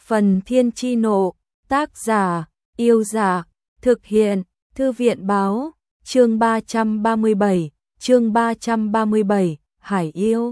Phần Thiên Chi Nộ, tác giả, Yêu Giả, thực hiện, Thư viện Báo, chương 337, Hải Yêu.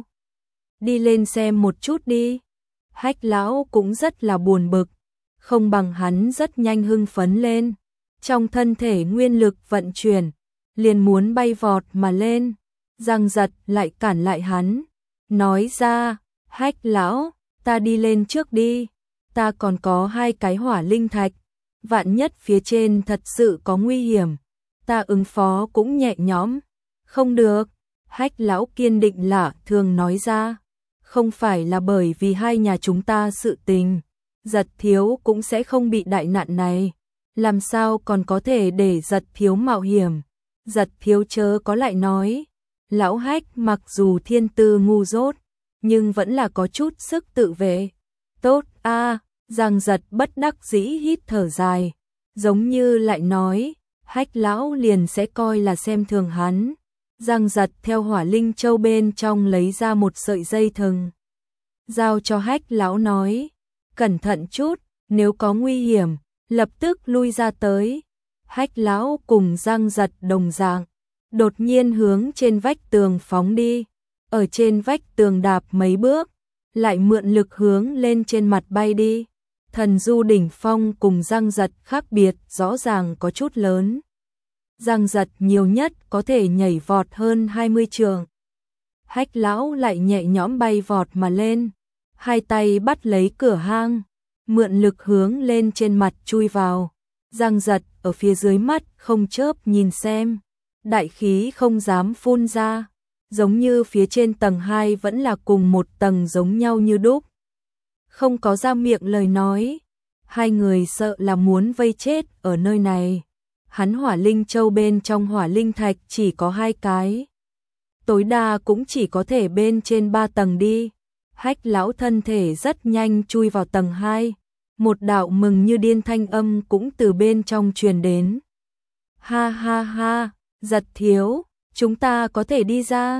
Đi lên xem một chút đi. Hách lão cũng rất là buồn bực, không bằng hắn rất nhanh hưng phấn lên. Trong thân thể nguyên lực vận chuyển, liền muốn bay vọt mà lên. Giang Giật lại cản lại hắn, nói ra, Hách lão, ta đi lên trước đi, ta còn có 2 cái hỏa linh thạch, vạn nhất phía trên thật sự có nguy hiểm, ta ứng phó cũng nhẹ nhõm. Không được, Hách lão kiên định lạ thường nói ra, không phải là bởi vì hai nhà chúng ta sự tình, Giật thiếu cũng sẽ không bị đại nạn này, làm sao còn có thể để Giật thiếu mạo hiểm. Giật thiếu chớ có lại nói, lão Hách mặc dù thiên tư ngu dốt, nhưng vẫn là có chút sức tự vệ. Tốt a, Giang Giật bất đắc dĩ hít thở dài, giống như lại nói, Hách lão liền sẽ coi là xem thường hắn. Giang Giật theo hỏa linh châu bên trong lấy ra một sợi dây thừng, giao cho Hách lão nói, cẩn thận chút, nếu có nguy hiểm, lập tức lui ra tới. Hách lão cùng Giang Giật đồng dạng, đột nhiên hướng trên vách tường phóng đi, ở trên vách tường đạp mấy bước, lại mượn lực hướng lên trên mặt bay đi. Thần du đỉnh phong cùng Giang Giật khác biệt rõ ràng có chút lớn. Giang Giật nhiều nhất có thể nhảy vọt hơn 20 trượng. Hách lão lại nhẹ nhõm bay vọt mà lên, hai tay bắt lấy cửa hang, mượn lực hướng lên trên mặt chui vào. Giang Giật ở phía dưới mắt không chớp nhìn xem, đại khí không dám phun ra, giống như phía trên tầng 2 vẫn là cùng một tầng giống nhau như đúc. Không có ra miệng lời nói, hai người sợ là muốn vây chết ở nơi này. Hắn hỏa linh châu bên trong hỏa linh thạch chỉ có 2 cái, tối đa cũng chỉ có thể bên trên 3 tầng đi. Hách lão thân thể rất nhanh chui vào tầng 2, một đạo mừng như điên thanh âm cũng từ bên trong truyền đến. Ha ha ha, Giật thiếu, chúng ta có thể đi ra.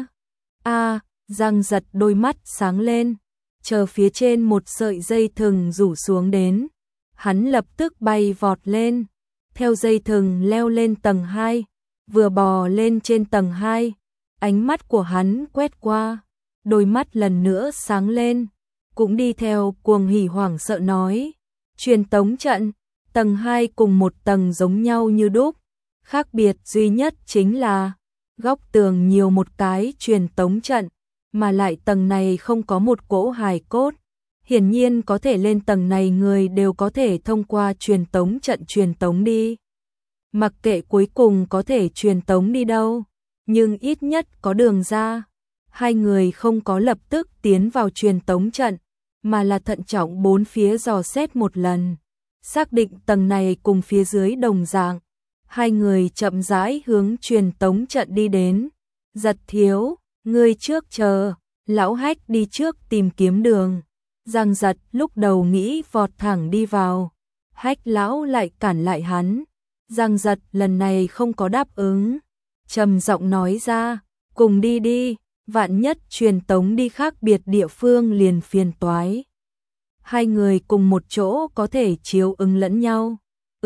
A, Giang Giật đôi mắt sáng lên, chờ phía trên một sợi dây thừng rủ xuống đến, hắn lập tức bay vọt lên, theo dây thừng leo lên tầng 2, vừa bò lên trên tầng 2, ánh mắt của hắn quét qua, đôi mắt lần nữa sáng lên, cũng đi theo cuồng hỉ hoảng sợ nói, truyền tống trận, tầng 2 cùng một tầng giống nhau như đúc, khác biệt duy nhất chính là góc tường nhiều một cái truyền tống trận, mà lại tầng này không có một cỗ hài cốt. Hiển nhiên có thể lên tầng này người đều có thể thông qua truyền tống trận truyền tống đi. Mặc kệ cuối cùng có thể truyền tống đi đâu, nhưng ít nhất có đường ra. Hai người không có lập tức tiến vào truyền tống trận, mà là thận trọng bốn phía dò xét một lần, xác định tầng này cùng phía dưới đồng dạng. Hai người chậm rãi hướng truyền tống trận đi đến. Giật thiếu, ngươi trước chờ, lão Hách đi trước tìm kiếm đường. Giang Giật lúc đầu nghĩ vọt thẳng đi vào, Hách lão lại cản lại hắn. Giang Giật lần này không có đáp ứng, trầm giọng nói ra, cùng đi đi, vạn nhất truyền tống đi khác biệt địa phương liền phiền toái. Hai người cùng một chỗ có thể chiếu ứng lẫn nhau.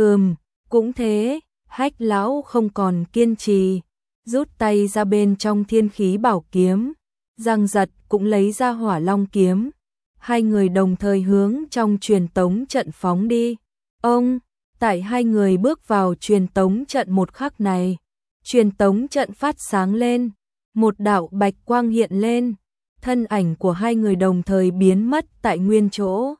Cũng thế. Hách lão không còn kiên trì, rút tay ra bên trong thiên khí bảo kiếm. Giang Giật cũng lấy ra hỏa long kiếm. Hai người đồng thời hướng trong truyền tống trận phóng đi. Tại hai người bước vào truyền tống trận một khắc này, truyền tống trận phát sáng lên, một đạo bạch quang hiện lên, thân ảnh của hai người đồng thời biến mất tại nguyên chỗ.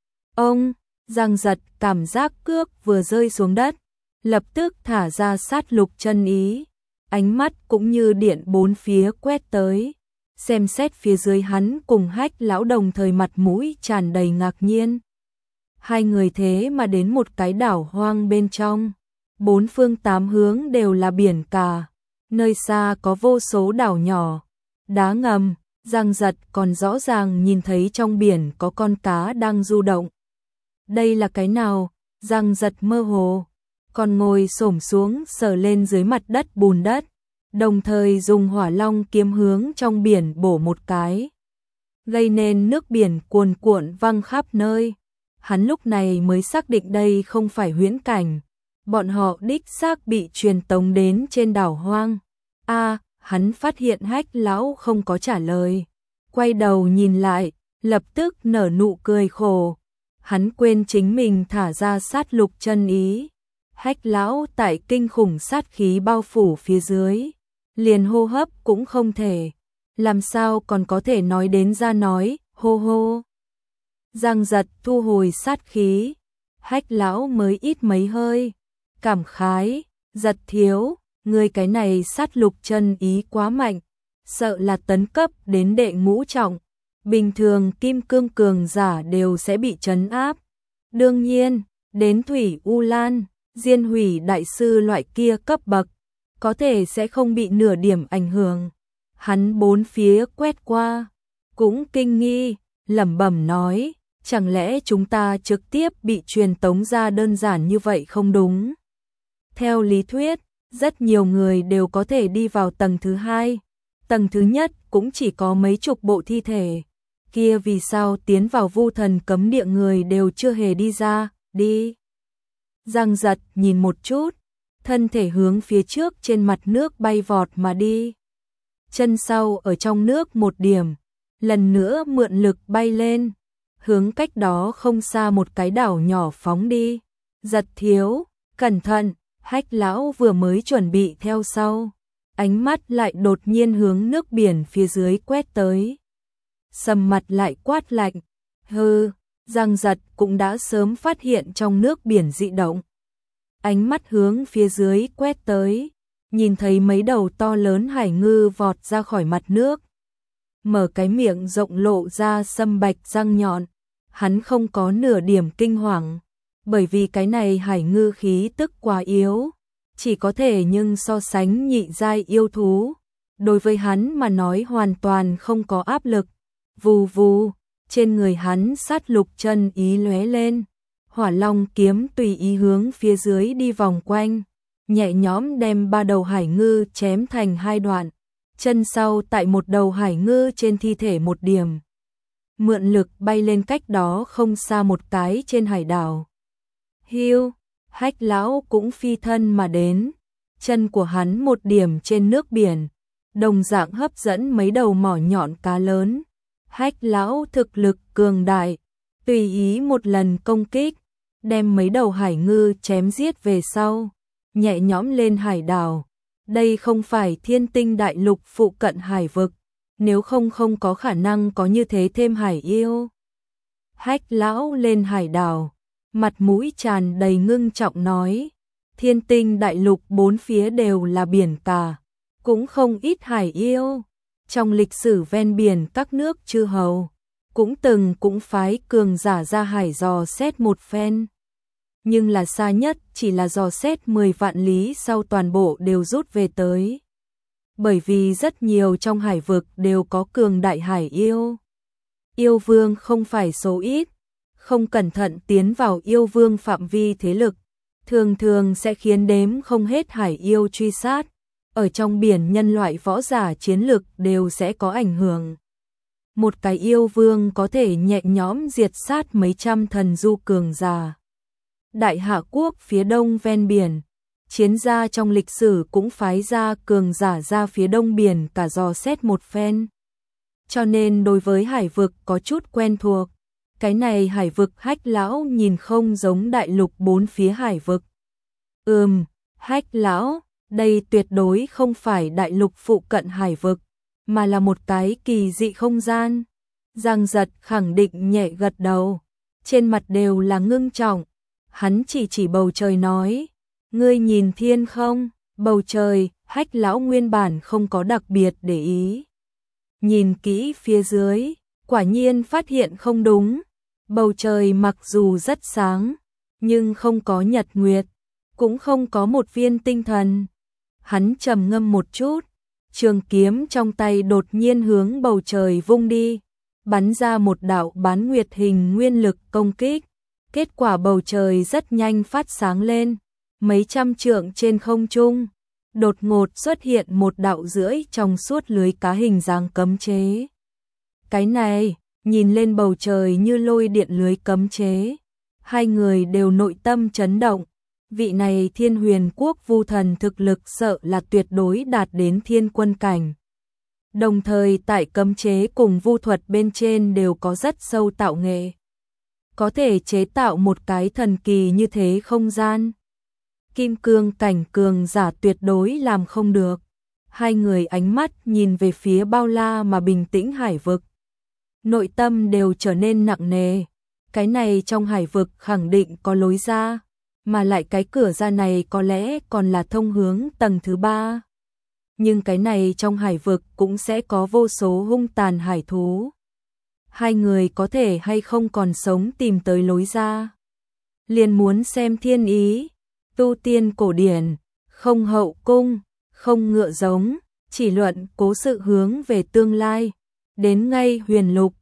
Giang Giật cảm giác cước vừa rơi xuống đất, lập tức thả ra sát lục chân ý, ánh mắt cũng như điện bốn phía quét tới, xem xét phía dưới hắn cùng Hách lão đồng thời mặt mũi tràn đầy ngạc nhiên. Hai người thế mà đến một cái đảo hoang bên trong, 4 phương 8 hướng đều là biển cả, nơi xa có vô số đảo nhỏ, đá ngầm. Giang Giật còn rõ ràng nhìn thấy trong biển có con cá đang du động. Đây là cái nào? Giang Giật mơ hồ, còn ngồi xổm xuống sờ lên dưới mặt đất bùn đất, đồng thời dùng hỏa long kiếm hướng trong biển bổ một cái, gây nên nước biển cuồn cuộn văng khắp nơi. hắn lúc này mới xác định đây không phải huyễn cảnh. Bọn họ đích xác bị truyền tống đến trên đảo hoang. Hắn phát hiện Hách lão không có trả lời. Quay đầu nhìn lại, lập tức nở nụ cười khổ. Hắn quên chính mình thả ra sát lục chân ý. Hách lão tại kinh khủng sát khí bao phủ phía dưới, liền hô hấp cũng không thể. Làm sao còn có thể nói đến ra nói, hô hô. Giang Giật thu hồi sát khí. Hách lão mới ít mấy hơi. Cảm khái, Giật thiếu, người cái này sát lục chân ý quá mạnh, sợ là tấn cấp đến đệ ngũ trọng. Bình thường kim cương cường giả đều sẽ bị trấn áp. Đương nhiên, đến Thủy U Lan, Diên Hủy đại sư loại kia cấp bậc, có thể sẽ không bị nửa điểm ảnh hưởng. Hắn bốn phía quét qua, cũng kinh nghi, lẩm bẩm nói, chẳng lẽ chúng ta trực tiếp bị truyền tống ra đơn giản như vậy không đúng? Theo lý thuyết, rất nhiều người đều có thể đi vào tầng thứ hai, tầng thứ nhất cũng chỉ có mấy chục bộ thi thể. Kia vì sao tiến vào Vu Thần cấm địa người đều chưa hề đi ra, đi. Giang Giật nhìn một chút, thân thể hướng phía trước trên mặt nước bay vọt mà đi. Chân sau ở trong nước một điểm, lần nữa mượn lực bay lên, hướng cách đó không xa một cái đảo nhỏ phóng đi. Giật thiếu, cẩn thận, Hách lão vừa mới chuẩn bị theo sau, ánh mắt lại đột nhiên hướng nước biển phía dưới quét tới. Sầm mặt lại quát lạnh, hừ. Giang Giật cũng đã sớm phát hiện trong nước biển dị động. Ánh mắt hướng phía dưới quét tới, nhìn thấy mấy đầu to lớn hải ngư vọt ra khỏi mặt nước. Mở cái miệng rộng lộ ra sâm bạch răng nhọn, hắn không có nửa điểm kinh hoàng, bởi vì cái này hải ngư khí tức quá yếu, chỉ có thể nhưng so sánh nhị giai yêu thú. Đối với hắn mà nói hoàn toàn không có áp lực. Vù vù, trên người hắn sát lục chân ý lóe lên, Hỏa Long kiếm tùy ý hướng phía dưới đi vòng quanh, nhẹ nhõm đem ba đầu hải ngư chém thành hai đoạn, chân sau tại một đầu hải ngư trên thi thể một điểm. Mượn lực bay lên cách đó không xa một cái trên hải đảo. Hiu, Hách lão cũng phi thân mà đến, chân của hắn một điểm trên nước biển, đồng dạng hấp dẫn mấy đầu mỏ nhọn cá lớn. Hách lão thực lực cường đại, tùy ý một lần công kích, đem mấy đầu hải ngư chém giết về sau, nhẹ nhõm lên hải đảo. Đây không phải Thiên Tinh đại lục phụ cận hải vực, nếu không có khả năng có như thế thêm hải yêu. Hách lão lên hải đảo, mặt mũi tràn đầy ngưng trọng nói, Thiên Tinh đại lục bốn phía đều là biển cả, cũng không ít hải yêu. Trong lịch sử ven biển các nước chư hầu, cũng phái cường giả ra hải dò xét một phen. Nhưng là xa nhất chỉ là dò xét 10 vạn lý sau toàn bộ đều rút về tới. Bởi vì rất nhiều trong hải vực đều có cường đại hải yêu. Yêu vương không phải số ít, không cẩn thận tiến vào yêu vương phạm vi thế lực, thường thường sẽ khiến đếm không hết hải yêu truy sát. Ở trong biển nhân loại võ giả chiến lực đều sẽ có ảnh hưởng. Một cái yêu vương có thể nhẹ nhõm diệt sát mấy trăm thần du cường giả. Đại Hạ quốc phía đông ven biển, chiến gia trong lịch sử cũng phái ra cường giả ra phía đông biển cả dò xét một phen. Cho nên đối với hải vực có chút quen thuộc. Cái này hải vực Hách lão nhìn không giống đại lục bốn phía hải vực. Hách lão, đây tuyệt đối không phải đại lục phụ cận hải vực, mà là một cái kỳ dị không gian. Giang Giật khẳng định nhẹ gật đầu, trên mặt đều là ngưng trọng. Hắn chỉ bầu trời nói, ngươi nhìn thiên không? Bầu trời, Hách lão nguyên bản không có đặc biệt để ý. Nhìn kỹ phía dưới, quả nhiên phát hiện không đúng. Bầu trời mặc dù rất sáng, nhưng không có nhật nguyệt, cũng không có một viên tinh thần. Hắn trầm ngâm một chút, trường kiếm trong tay đột nhiên hướng bầu trời vung đi, bắn ra một đạo bán nguyệt hình nguyên lực công kích. Kết quả bầu trời rất nhanh phát sáng lên, mấy trăm trượng trên không trung, đột ngột xuất hiện một đạo rưỡi trong suốt lưới cá hình dáng cấm chế. Cái này, nhìn lên bầu trời như lôi điện lưới cấm chế, Hai người đều nội tâm chấn động. Vị này Thiên Huyền Quốc Vu thần thực lực sợ là tuyệt đối đạt đến thiên quân cảnh. Đồng thời tại cấm chế cùng vu thuật bên trên đều có rất sâu tạo nghệ. Có thể chế tạo một cái thần kỳ như thế không gian. Kim cương cảnh cường giả tuyệt đối làm không được. Hai người ánh mắt nhìn về phía bao la mà bình tĩnh hải vực. Nội tâm đều trở nên nặng nề. Cái này trong hải vực khẳng định có lối ra, mà lại cái cửa ra này có lẽ còn là thông hướng tầng thứ 3. Nhưng cái này trong hải vực cũng sẽ có vô số hung tàn hải thú. Hai người có thể hay không còn sống tìm tới lối ra. Liền muốn xem thiên ý, tu tiên cổ điển, không hậu cung, không ngựa giống, chỉ luận cố sự hướng về tương lai. Đến ngay huyền lục,